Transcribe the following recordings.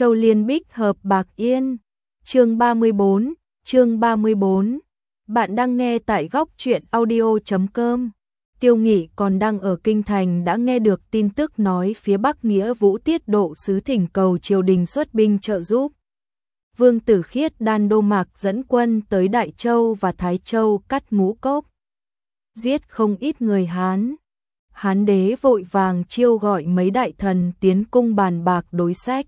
Châu Liên Bích hợp Bạc Yên. Chương 34. Bạn đang nghe tại góc truyện audio.com. Tiêu Nghị còn đang ở kinh thành đã nghe được tin tức nói phía Bắc Nghĩa Vũ tiết độ sứ thỉnh cầu triều đình xuất binh trợ giúp. Vương Tử Khiết Đan Đô Mạc dẫn quân tới Đại Châu và Thái Châu cắt Ngũ Cốc, giết không ít người Hán. Hán đế vội vàng chiêu gọi mấy đại thần tiến cung bàn bạc đối sách.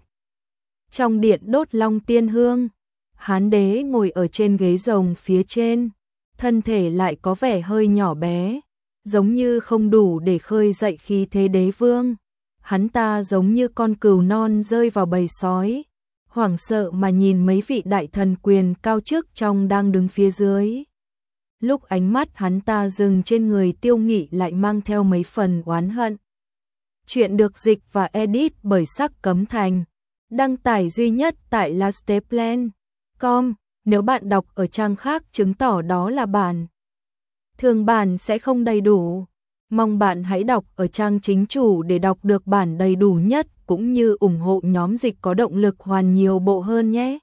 Trong điện đốt long tiên hương, Hán đế ngồi ở trên ghế rồng phía trên, thân thể lại có vẻ hơi nhỏ bé, giống như không đủ để khơi dậy khí thế đế vương. Hắn ta giống như con cừu non rơi vào bầy sói, hoảng sợ mà nhìn mấy vị đại thần quyền cao chức trong đang đứng phía dưới. Lúc ánh mắt hắn ta dừng trên người Tiêu Nghị lại mang theo mấy phần oán hận. Chuyện được dịch và edit bởi Sắc Cấm Thành, đăng tải duy nhất tại lasteplan.com. Nếu bạn đọc ở trang khác chứng tỏ đó là bản thường bản sẽ không đầy đủ. Mong bạn hãy đọc ở trang chính chủ để đọc được bản đầy đủ nhất, cũng như ủng hộ nhóm dịch có động lực hoàn nhiều bộ hơn nhé.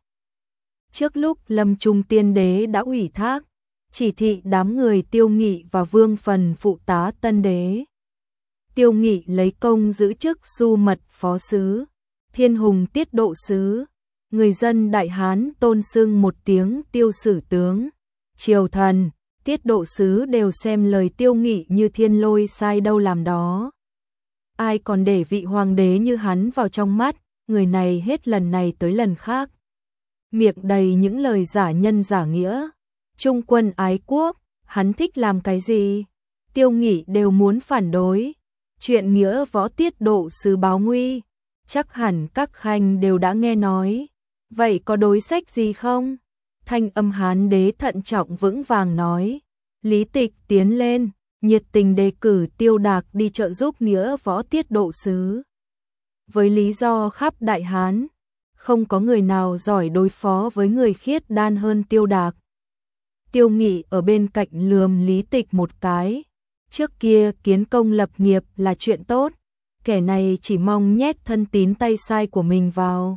Trước lúc Lâm Trung Tiên Đế đã ủy thác chỉ thị đám người Tiêu Nghị và Vương Phần phụ tá tân đế. Tiêu Nghị lấy công giữ chức Du Mật Phó Sứ, Thiên Hùng Tiết Độ Sứ. Người dân Đại Hán tôn xưng một tiếng Tiêu Sử Tướng. Triều thần, Tiết Độ Sứ đều xem lời Tiêu Nghị như thiên lôi sai đâu làm đó. Ai còn để vị hoàng đế như hắn vào trong mắt, người này hết lần này tới lần khác miệng đầy những lời giả nhân giả nghĩa. Trung quân ái quốc, hắn thích làm cái gì? Tiêu Nghị đều muốn phản đối. Chuyện nghĩa võ Tiết Độ Sứ báo nguy, chắc hẳn các khanh đều đã nghe nói. Vậy có đối sách gì không? Thanh âm Hán đế thận trọng vững vàng nói. Lý Tịch tiến lên, nhiệt tình đề cử Tiêu Đạc đi trợ giúp nghĩa võ Tiết Độ Sứ. Với lý do khắp Đại Hán, không có người nào giỏi đối phó với người Khiết Đan hơn Tiêu Đạc. Tiêu Nghị ở bên cạnh lườm Lý Tịch một cái. Trước kia kiến công lập nghiệp là chuyện tốt, kẻ này chỉ mong nhét thân tín tay sai của mình vào.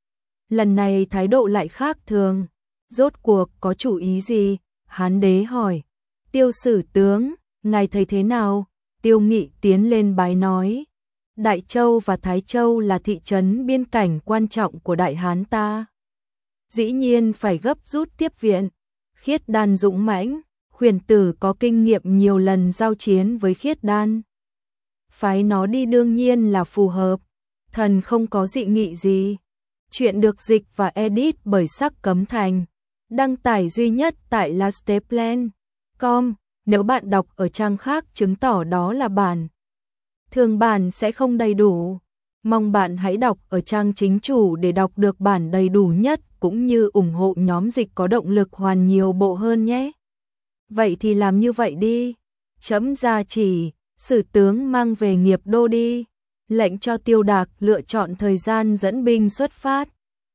Lần này thái độ lại khác thường. Rốt cuộc có chủ ý gì? Hán đế hỏi. Tiêu Sử Tướng, ngài thấy thế nào? Tiêu Nghị tiến lên bái nói. Đại Châu và Thái Châu là thị trấn biên cảnh quan trọng của Đại Hán ta. Dĩ nhiên phải gấp rút tiếp viện. Khiết Đan dũng mãnh, Khuyển Tử có kinh nghiệm nhiều lần giao chiến với Khiết Đan. Phái nó đi đương nhiên là phù hợp. Thần không có dị nghị gì. Chuyện được dịch và edit bởi Sắc Cấm Thành, đăng tải duy nhất tại lasteplan.com. Nếu bạn đọc ở trang khác chứng tỏ đó là bản thường bản sẽ không đầy đủ. Mong bạn hãy đọc ở trang chính chủ để đọc được bản đầy đủ nhất, cũng như ủng hộ nhóm dịch có động lực hoàn nhiều bộ hơn nhé. Vậy thì làm như vậy đi. Chấm ra chỉ, Sử Tướng mang về Nghiệp Đô đi. Lệnh cho Tiêu Đạc lựa chọn thời gian dẫn binh xuất phát.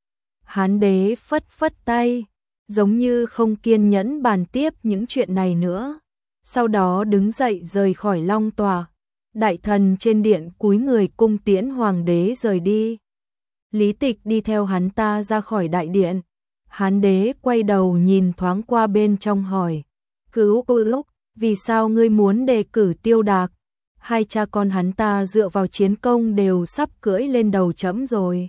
Hán đế phất phất tay, giống như không kiên nhẫn bàn tiếp những chuyện này nữa. Sau đó đứng dậy rời khỏi long tòa. Đại thần trên điện cúi người cung tiễn hoàng đế rời đi. Lý Tịch đi theo hắn ta ra khỏi đại điện. Hán đế quay đầu nhìn thoáng qua bên trong hỏi. Cứu lúc, vì sao ngươi muốn đề cử Tiêu Đạc? Hai cha con hắn ta dựa vào chiến công đều sắp cưỡi lên đầu chấm rồi.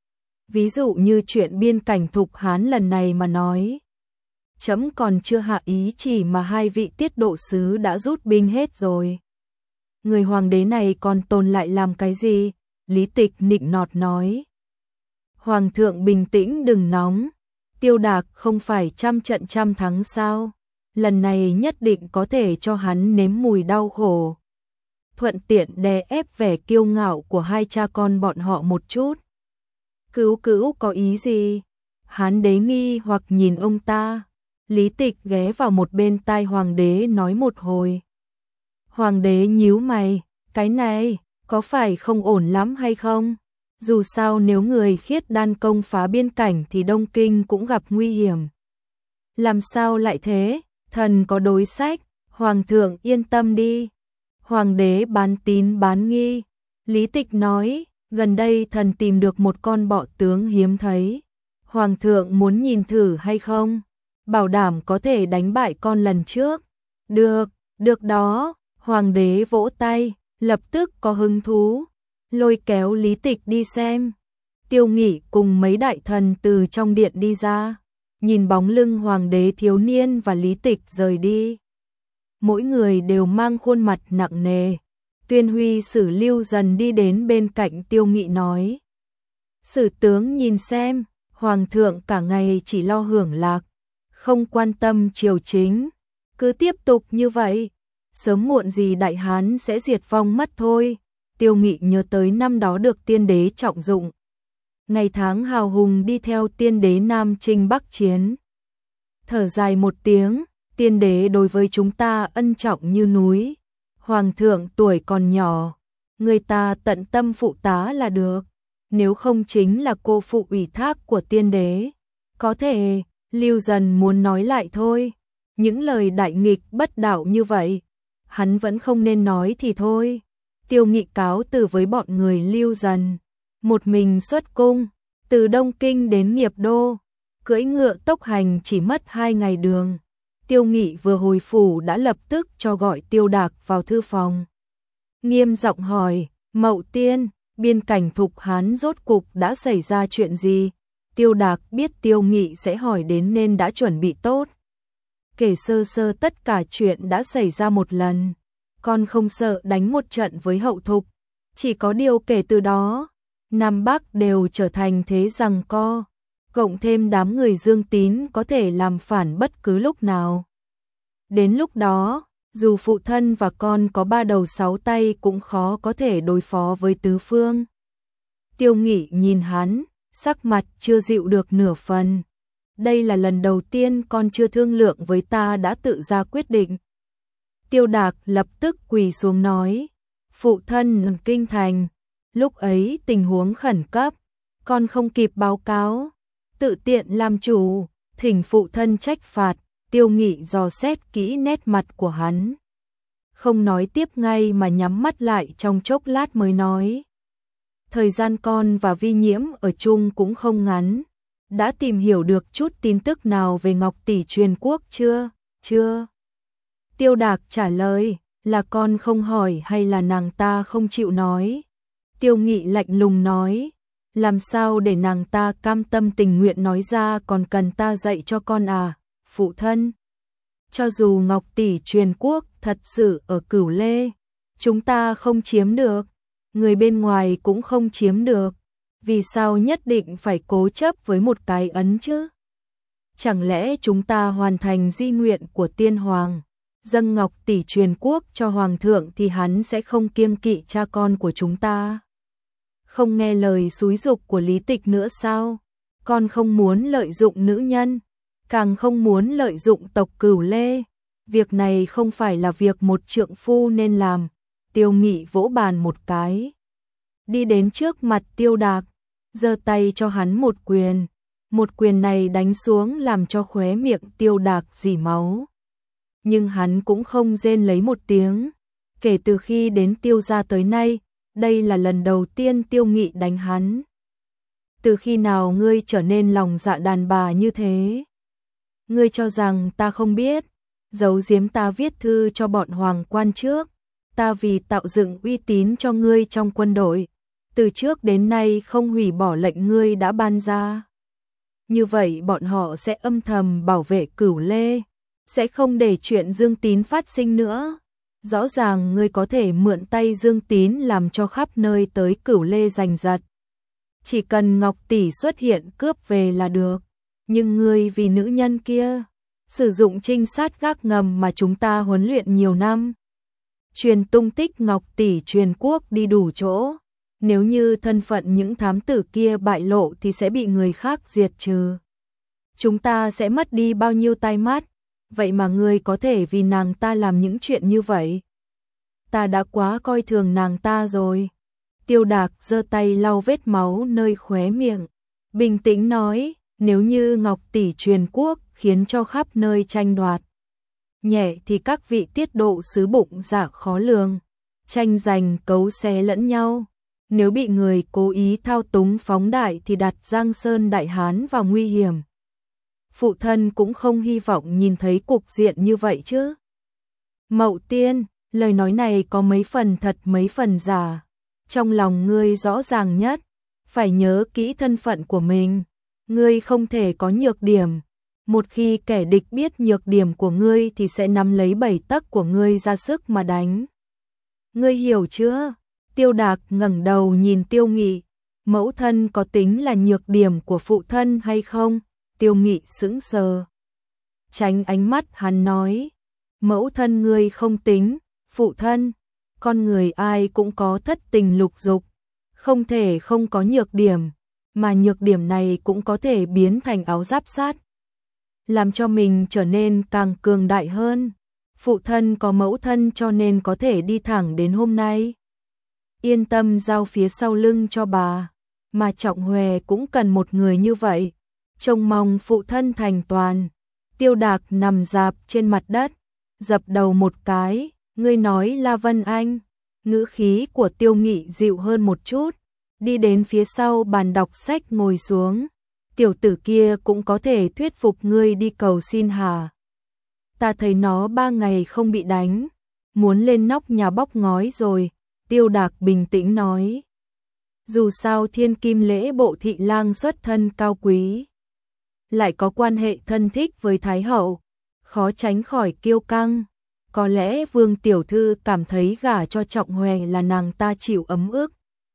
Ví dụ như chuyện biên cảnh Thục Hán lần này mà nói. Chấm còn chưa hạ ý chỉ mà hai vị Tiết Độ Sứ đã rút binh hết rồi. Người hoàng đế này còn tồn lại làm cái gì? Lý Tịch nịnh nọt nói. Hoàng thượng bình tĩnh đừng nóng. Tiêu Đạc không phải trăm trận trăm thắng sao? Lần này nhất định có thể cho hắn nếm mùi đau khổ. Thuận tiện đè ép vẻ kiêu ngạo của hai cha con bọn họ một chút. Cứu có ý gì? Hán đế nghi hoặc nhìn ông ta. Lý Tịch ghé vào một bên tai hoàng đế nói một hồi. Hoàng đế nhíu mày, cái này có phải không ổn lắm hay không? Dù sao nếu người Khiết Đan công phá biên cảnh thì Đông Kinh cũng gặp nguy hiểm. Làm sao lại thế? Thần có đối sách, hoàng thượng yên tâm đi. Hoàng đế bán tín bán nghi. Lý Tịch nói, Gần đây thần tìm được một con bọ tướng hiếm thấy. Hoàng thượng muốn nhìn thử hay không? Bảo đảm có thể đánh bại con lần trước. Được, được đó. Hoàng đế vỗ tay, lập tức có hứng thú, lôi kéo Lý Tịch đi xem. Tiêu Nghị cùng mấy đại thần từ trong điện đi ra, nhìn bóng lưng hoàng đế thiếu niên và Lý Tịch rời đi. Mỗi người đều mang khuôn mặt nặng nề. Tuyên Huy Sử Lưu dần đi đến bên cạnh Tiêu Nghị nói: Sử tướng nhìn xem, hoàng thượng cả ngày chỉ lo hưởng lạc, không quan tâm triều chính, cứ tiếp tục như vậy, sớm muộn gì Đại Hán sẽ diệt vong mất thôi. Tiêu Nghị nhớ tới năm đó được tiên đế trọng dụng, ngày tháng hào hùng đi theo tiên đế Nam Chinh Bắc Chiến. Thở dài một tiếng, tiên đế đối với chúng ta ân trọng như núi. Hoàng thượng tuổi còn nhỏ, người ta tận tâm phụ tá là được, nếu không chính là cô phụ ủy thác của tiên đế. Có thể, Lưu dần muốn nói lại thôi, những lời đại nghịch bất đạo như vậy, hắn vẫn không nên nói thì thôi. Tiêu Nghị cáo từ với bọn người Lưu dần, một mình xuất cung, từ Đông Kinh đến Nghiệp Đô, cưỡi ngựa tốc hành chỉ mất 2 ngày đường. Tiêu Nghị vừa hồi phủ đã lập tức cho gọi Tiêu Đạc vào thư phòng. Nghiêm giọng hỏi: Mậu Tiên, biên cảnh Thục Hán rốt cục đã xảy ra chuyện gì? Tiêu Đạc biết Tiêu Nghị sẽ hỏi đến nên đã chuẩn bị tốt. Kể sơ sơ tất cả chuyện đã xảy ra một lần. Con không sợ đánh một trận với Hậu Thục. Chỉ có điều kể từ đó, Nam Bắc đều trở thành thế giằng co. Cộng thêm đám người Dương Tín có thể làm phản bất cứ lúc nào. Đến lúc đó, dù phụ thân và con có 3 đầu 6 tay cũng khó có thể đối phó với tứ phương. Tiêu Nghị nhìn hắn, sắc mặt chưa dịu được nửa phần. Đây là lần đầu tiên con chưa thương lượng với ta đã tự ra quyết định. Tiêu Đạc lập tức quỳ xuống nói: Phụ thân kinh thành, lúc ấy tình huống khẩn cấp, con không kịp báo cáo, tự tiện làm chủ, thỉnh phụ thân trách phạt. Tiêu Nghị dò xét kỹ nét mặt của hắn, không nói tiếp ngay mà nhắm mắt lại trong chốc lát mới nói: Thời gian con và Vi Nhiễm ở chung cũng không ngắn, đã tìm hiểu được chút tin tức nào về Ngọc Tỷ Truyền Quốc chưa? Chưa. Tiêu Đạc trả lời: Là con không hỏi hay là nàng ta không chịu nói? Tiêu Nghị lạnh lùng nói: Làm sao để nàng ta cam tâm tình nguyện nói ra, còn cần ta dạy cho con à? Phụ thân, cho dù Ngọc Tỷ Truyền Quốc thật sự ở Cửu Lê, chúng ta không chiếm được, người bên ngoài cũng không chiếm được, vì sao nhất định phải cố chấp với một cái ấn chứ? Chẳng lẽ chúng ta hoàn thành di nguyện của tiên hoàng, dâng Ngọc Tỷ Truyền Quốc cho hoàng thượng thì hắn sẽ không kiêng kỵ cha con của chúng ta? Không nghe lời xúi giục của Lý Tịch nữa sao? Con không muốn lợi dụng nữ nhân, càng không muốn lợi dụng tộc Cửu Lê. Việc này không phải là việc một trượng phu nên làm. Tiêu Nghị vỗ bàn một cái, đi đến trước mặt Tiêu Đạc, giơ tay cho hắn một quyền. Một quyền này đánh xuống làm cho khóe miệng Tiêu Đạc rỉ máu. Nhưng hắn cũng không rên lấy một tiếng. Kể từ khi đến Tiêu gia tới nay, đây là lần đầu tiên Tiêu Nghị đánh hắn. Từ khi nào ngươi trở nên lòng dạ đàn bà như thế? Ngươi cho rằng ta không biết? Giấu giếm ta viết thư cho bọn hoàng quan trước. Ta vì tạo dựng uy tín cho ngươi trong quân đội, từ trước đến nay không hủy bỏ lệnh ngươi đã ban ra. Như vậy bọn họ sẽ âm thầm bảo vệ Cửu Lê, sẽ không để chuyện Dương Tín phát sinh nữa. Rõ ràng ngươi có thể mượn tay Dương Tín làm cho khắp nơi tới Cửu Lê giành giật. Chỉ cần Ngọc Tỷ xuất hiện cướp về là được. Nhưng ngươi vì nữ nhân kia, sử dụng trinh sát gác ngầm mà chúng ta huấn luyện nhiều năm, truyền tung tích Ngọc Tỷ Truyền Quốc đi đủ chỗ. Nếu như thân phận những thám tử kia bại lộ thì sẽ bị người khác diệt trừ. Chúng ta sẽ mất đi bao nhiêu tai mắt. Vậy mà ngươi có thể vì nàng ta làm những chuyện như vậy. Ta đã quá coi thường nàng ta rồi. Tiêu Đạc giơ tay lau vết máu nơi khóe miệng, bình tĩnh nói: Nếu như Ngọc Tỷ Truyền Quốc khiến cho khắp nơi tranh đoạt, nhẹ thì các vị tiết độ sứ bụng dạ khó lường, tranh giành cấu xé lẫn nhau, Nếu bị người cố ý thao túng phóng đại thì đặt Giang Sơn Đại Hán vào nguy hiểm. Phụ thân cũng không hy vọng nhìn thấy cục diện như vậy chứ. Mậu Tiên, lời nói này có mấy phần thật mấy phần giả. Trong lòng ngươi rõ ràng nhất, phải nhớ kỹ thân phận của mình. Ngươi không thể có nhược điểm. Một khi kẻ địch biết nhược điểm của ngươi thì sẽ nắm lấy bảy tấc của ngươi ra sức mà đánh. Ngươi hiểu chưa? Tiêu Đạc ngẩng đầu nhìn Tiêu Nghị. Mẫu thân có tính là nhược điểm của phụ thân hay không? Tiêu Nghị sững sờ. Tránh ánh mắt hắn nói. Mẫu thân ngươi không tính, phụ thân. Con người ai cũng có thất tình lục dục. Không thể không có nhược điểm. Mà nhược điểm này cũng có thể biến thành áo giáp sát. Làm cho mình trở nên càng cường đại hơn. Phụ thân có mẫu thân cho nên có thể đi thẳng đến hôm nay. Yên tâm giao phía sau lưng cho bà. Mà Trọng Hòe cũng cần một người như vậy. Trông mong phụ thân thành toàn. Tiêu Đạc nằm rạp trên mặt đất, dập đầu một cái. Ngươi nói La Vân Anh. Ngữ khí của Tiêu Nghị dịu hơn một chút. Đi đến phía sau bàn đọc sách ngồi xuống. Tiểu tử kia cũng có thể thuyết phục ngươi đi cầu xin hả? Ta thấy nó 3 ngày không bị đánh, muốn lên nóc nhà bóc ngói rồi. Tiêu Đạc bình tĩnh nói. Dù sao Thiên Kim Lễ Bộ thị lang xuất thân cao quý, lại có quan hệ thân thích với Thái Hậu, khó tránh khỏi kiêu căng. Có lẽ Vương Tiểu Thư cảm thấy gả cho Trọng Hòe là nàng ta chịu ấm ức.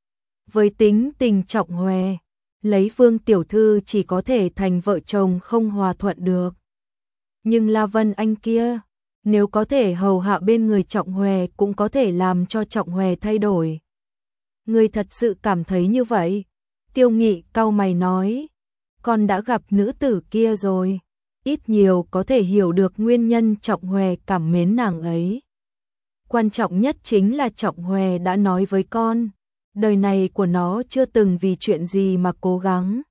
Với tính tình Trọng Hòe, lấy Vương Tiểu Thư chỉ có thể thành vợ chồng không hòa thuận được. Nhưng La Vân Anh kia, nếu có thể hầu hạ bên người Trọng Hòe cũng có thể làm cho Trọng Hòe thay đổi. Ngươi thật sự cảm thấy như vậy? Tiêu Nghị cau mày nói. Con đã gặp nữ tử kia rồi, ít nhiều có thể hiểu được nguyên nhân Trọng Hòe cảm mến nàng ấy. Quan trọng nhất chính là Trọng Hòe đã nói với con, đời này của nó chưa từng vì chuyện gì mà cố gắng.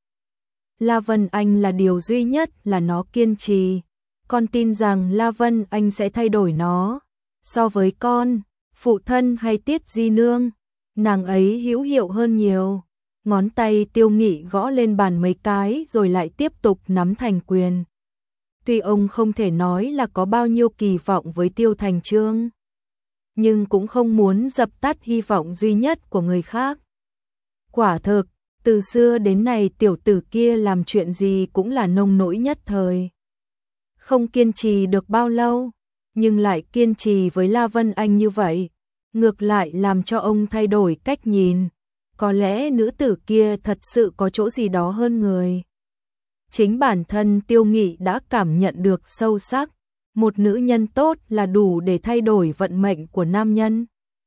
La Vân Anh là điều duy nhất là nó kiên trì. Con tin rằng La Vân Anh sẽ thay đổi nó. So với con, phụ thân hay Tiết Di Nương, nàng ấy hữu hiệu hơn nhiều. Ngón tay Tiêu Nghị gõ lên bàn mấy cái rồi lại tiếp tục nắm thành quyền. Tuy ông không thể nói là có bao nhiêu kỳ vọng với Tiêu Thành Chương, nhưng cũng không muốn dập tắt hy vọng duy nhất của người khác. Quả thực, từ xưa đến nay tiểu tử kia làm chuyện gì cũng là nông nỗi nhất thời. Không kiên trì được bao lâu, nhưng lại kiên trì với La Vân Anh như vậy, ngược lại làm cho ông thay đổi cách nhìn. Có lẽ nữ tử kia thật sự có chỗ gì đó hơn người. Chính bản thân Tiêu Nghị đã cảm nhận được sâu sắc, một nữ nhân tốt là đủ để thay đổi vận mệnh của nam nhân.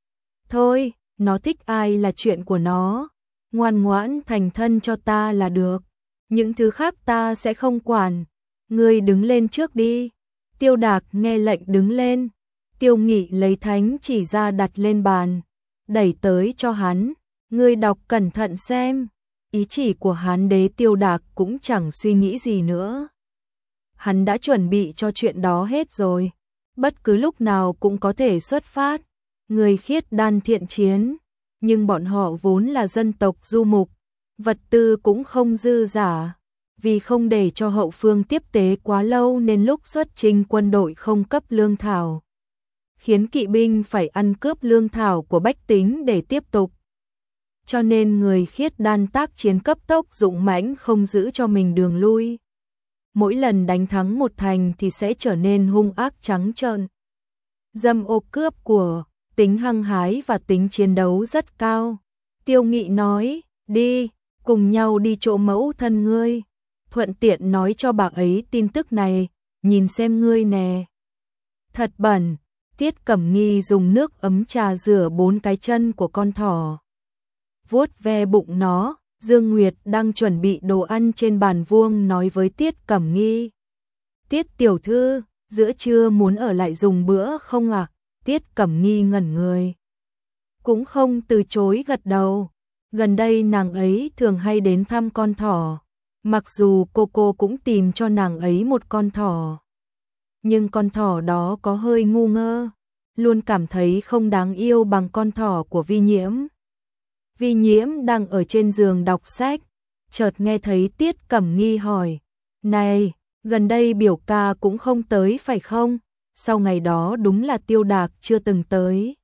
Thôi, nó thích ai là chuyện của nó, ngoan ngoãn thành thân cho ta là được, những thứ khác ta sẽ không quản. Ngươi đứng lên trước đi. Tiêu Đạc nghe lệnh đứng lên. Tiêu Nghị lấy thánh chỉ ra đặt lên bàn, đẩy tới cho hắn. Ngươi đọc cẩn thận xem. Ý chỉ của Hán Đế. Tiêu Đạc cũng chẳng suy nghĩ gì nữa. Hắn đã chuẩn bị cho chuyện đó hết rồi. Bất cứ lúc nào cũng có thể xuất phát. Người khiết đan thiện chiến. Nhưng bọn họ vốn là dân tộc du mục, vật tư cũng không dư dả. Vì không để cho hậu phương tiếp tế quá lâu nên lúc xuất chinh quân đội không cấp lương thảo, khiến kỵ binh phải ăn cướp lương thảo của bách tính để tiếp tục. Cho nên người khiết đan tác chiến cấp tốc dũng mãnh không giữ cho mình đường lui. Mỗi lần đánh thắng một thành thì sẽ trở nên hung ác trắng trợn. Dâm ô cướp của, tính hăng hái và tính chiến đấu rất cao. Tiêu Nghị nói, đi, cùng nhau đi chỗ mẫu thân ngươi. Thuận tiện nói cho bà ấy tin tức này, nhìn xem ngươi nè. Thật bẩn. Tiết Cẩm Nghi dùng nước ấm trà rửa 4 cái chân của con thỏ, vuốt ve bụng nó. Dương Nguyệt đang chuẩn bị đồ ăn trên bàn vuông nói với Tiết Cẩm Nghi. Tiết tiểu thư, giữa trưa muốn ở lại dùng bữa không ạ? Tiết Cẩm Nghi ngẩn người, cũng không từ chối gật đầu. Gần đây nàng ấy thường hay đến thăm con thỏ. Mặc dù cô cũng tìm cho nàng ấy một con thỏ, nhưng con thỏ đó có hơi ngu ngơ, luôn cảm thấy không đáng yêu bằng con thỏ của Vi Nhiễm. Vi Nhiễm đang ở trên giường đọc sách, chợt nghe thấy Tiết Cẩm Nghi hỏi, này, gần đây biểu ca cũng không tới phải không? Sau ngày đó đúng là Tiêu Đạc chưa từng tới.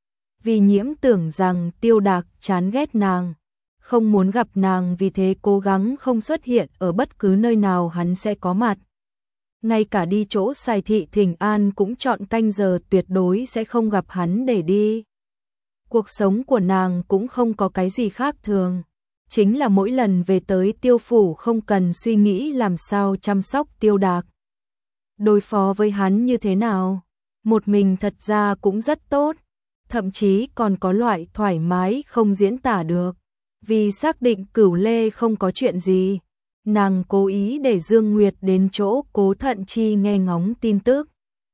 Vi Nhiễm tưởng rằng Tiêu Đạc chán ghét nàng, không muốn gặp nàng, vì thế cố gắng không xuất hiện ở bất cứ nơi nào hắn sẽ có mặt. Ngay cả đi chỗ Sài Thị thỉnh an cũng chọn canh giờ tuyệt đối sẽ không gặp hắn để đi. Cuộc sống của nàng cũng không có cái gì khác thường, chính là mỗi lần về tới Tiêu phủ không cần suy nghĩ làm sao chăm sóc Tiêu Đạc. Đối phó với hắn như thế nào, một mình thật ra cũng rất tốt, thậm chí còn có loại thoải mái không diễn tả được. Vì xác định Cửu Lê không có chuyện gì, nàng cố ý để Dương Nguyệt đến chỗ Cố Thận Chi nghe ngóng tin tức.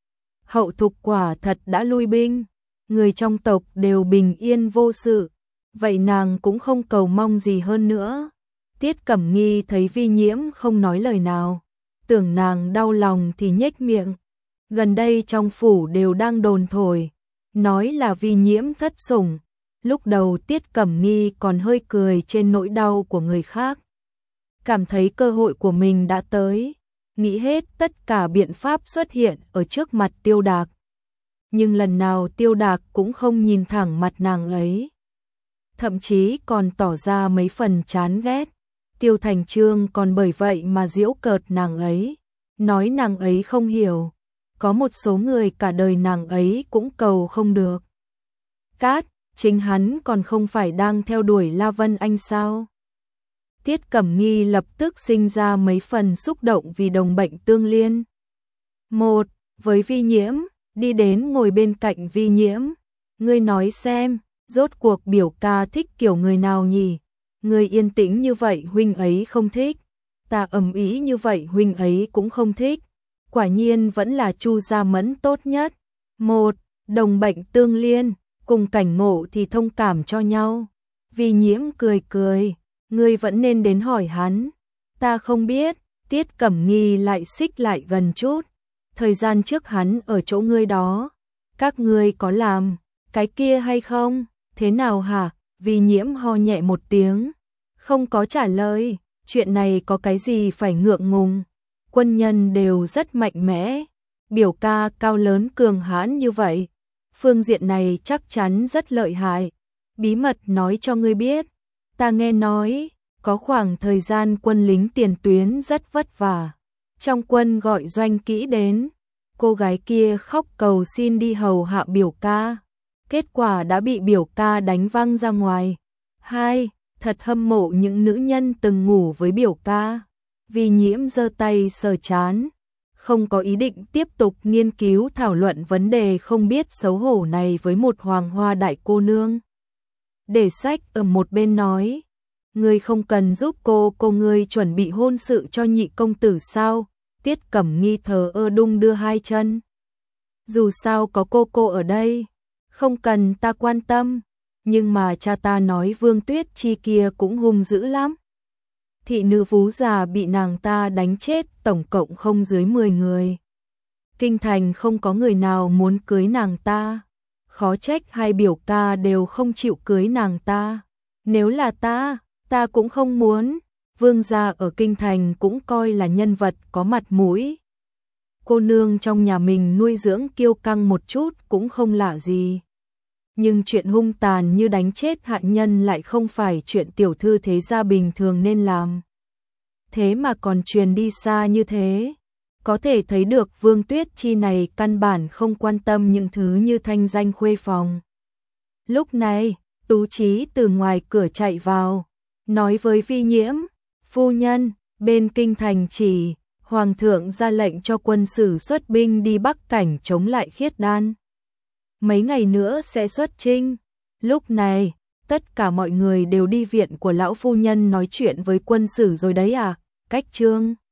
Hậu Thục quả thật đã lui binh, người trong tộc đều bình yên vô sự, vậy nàng cũng không cầu mong gì hơn nữa. Tiết Cẩm Nghi thấy Vi Nhiễm không nói lời nào, tưởng nàng đau lòng thì nhếch miệng. Gần đây trong phủ đều đang đồn thổi, nói là Vi Nhiễm thất sủng. Lúc đầu Tiết Cẩm Nghi còn hơi cười trên nỗi đau của người khác, cảm thấy cơ hội của mình đã tới, nghĩ hết tất cả biện pháp xuất hiện ở trước mặt Tiêu Đạc. Nhưng lần nào Tiêu Đạc cũng không nhìn thẳng mặt nàng ấy, thậm chí còn tỏ ra mấy phần chán ghét. Tiêu Thành Trương còn bởi vậy mà giễu cợt nàng ấy, nói nàng ấy không hiểu, có một số người cả đời nàng ấy cũng cầu không được. Cát, chính hắn còn không phải đang theo đuổi La Vân Anh sao? Tiết Cẩm Nghi lập tức sinh ra mấy phần xúc động vì đồng bệnh tương liên. Một, với Vi Nhiễm, đi đến ngồi bên cạnh Vi Nhiễm. Ngươi nói xem, rốt cuộc biểu ca thích kiểu người nào nhỉ? Ngươi yên tĩnh như vậy huynh ấy không thích, ta ầm ĩ như vậy huynh ấy cũng không thích. Quả nhiên vẫn là Chu Gia Mẫn tốt nhất. Một, đồng bệnh tương liên, cùng cảnh ngộ thì thông cảm cho nhau. Vi Nhiễm cười cười, ngươi vẫn nên đến hỏi hắn. Ta không biết. Tiết Cẩm Nghi lại xích lại gần chút. Thời gian trước hắn ở chỗ ngươi đó, các ngươi có làm cái kia hay không? Thế nào hả? Vi Nhiễm ho nhẹ một tiếng, không có trả lời. Chuyện này có cái gì phải ngượng ngùng, quân nhân đều rất mạnh mẽ, biểu ca cao lớn cường hãn như vậy, phương diện này chắc chắn rất lợi hại. Bí mật nói cho ngươi biết, ta nghe nói, có khoảng thời gian quân lính tiền tuyến rất vất vả. Trong quân gọi Doanh Kỹ đến, cô gái kia khóc cầu xin đi hầu hạ biểu ca, kết quả đã bị biểu ca đánh văng ra ngoài. Hai, thật hâm mộ những nữ nhân từng ngủ với biểu ca. Vi Nhiễm giơ tay sờ trán, không có ý định tiếp tục nghiên cứu thảo luận vấn đề không biết xấu hổ này với một hoàng hoa đại cô nương. Để sách ở một bên nói, ngươi không cần giúp cô ngươi chuẩn bị hôn sự cho nhị công tử sao? Tiết Cẩm Nghi thờ ơ đung đưa hai chân. Dù sao có cô ở đây, không cần ta quan tâm, nhưng mà cha ta nói Vương Tuyết Chi kia cũng hung dữ lắm. Thị nữ Vú già bị nàng ta đánh chết tổng cộng không dưới 10 người. Kinh thành không có người nào muốn cưới nàng ta, khó trách hai biểu ca đều không chịu cưới nàng ta. Nếu là ta cũng không muốn. Vương gia ở kinh thành cũng coi là nhân vật có mặt mũi. Cô nương trong nhà mình nuôi dưỡng kiêu căng một chút cũng không lạ gì. Nhưng chuyện hung tàn như đánh chết hạ nhân lại không phải chuyện tiểu thư thế gia bình thường nên làm. Thế mà còn truyền đi xa như thế. Có thể thấy được Vương Tuyết Chi này căn bản không quan tâm những thứ như thanh danh khuê phòng. Lúc này, Tú Chí từ ngoài cửa chạy vào, nói với Vi Nhiễm, phu nhân, bên kinh thành chỉ, hoàng thượng ra lệnh cho quân sử xuất binh đi Bắc Cảnh chống lại Khiết Đan. Mấy ngày nữa sẽ xuất chinh. Lúc này, tất cả mọi người đều đi viện của lão phu nhân nói chuyện với quân sử rồi đấy à? Cách Trương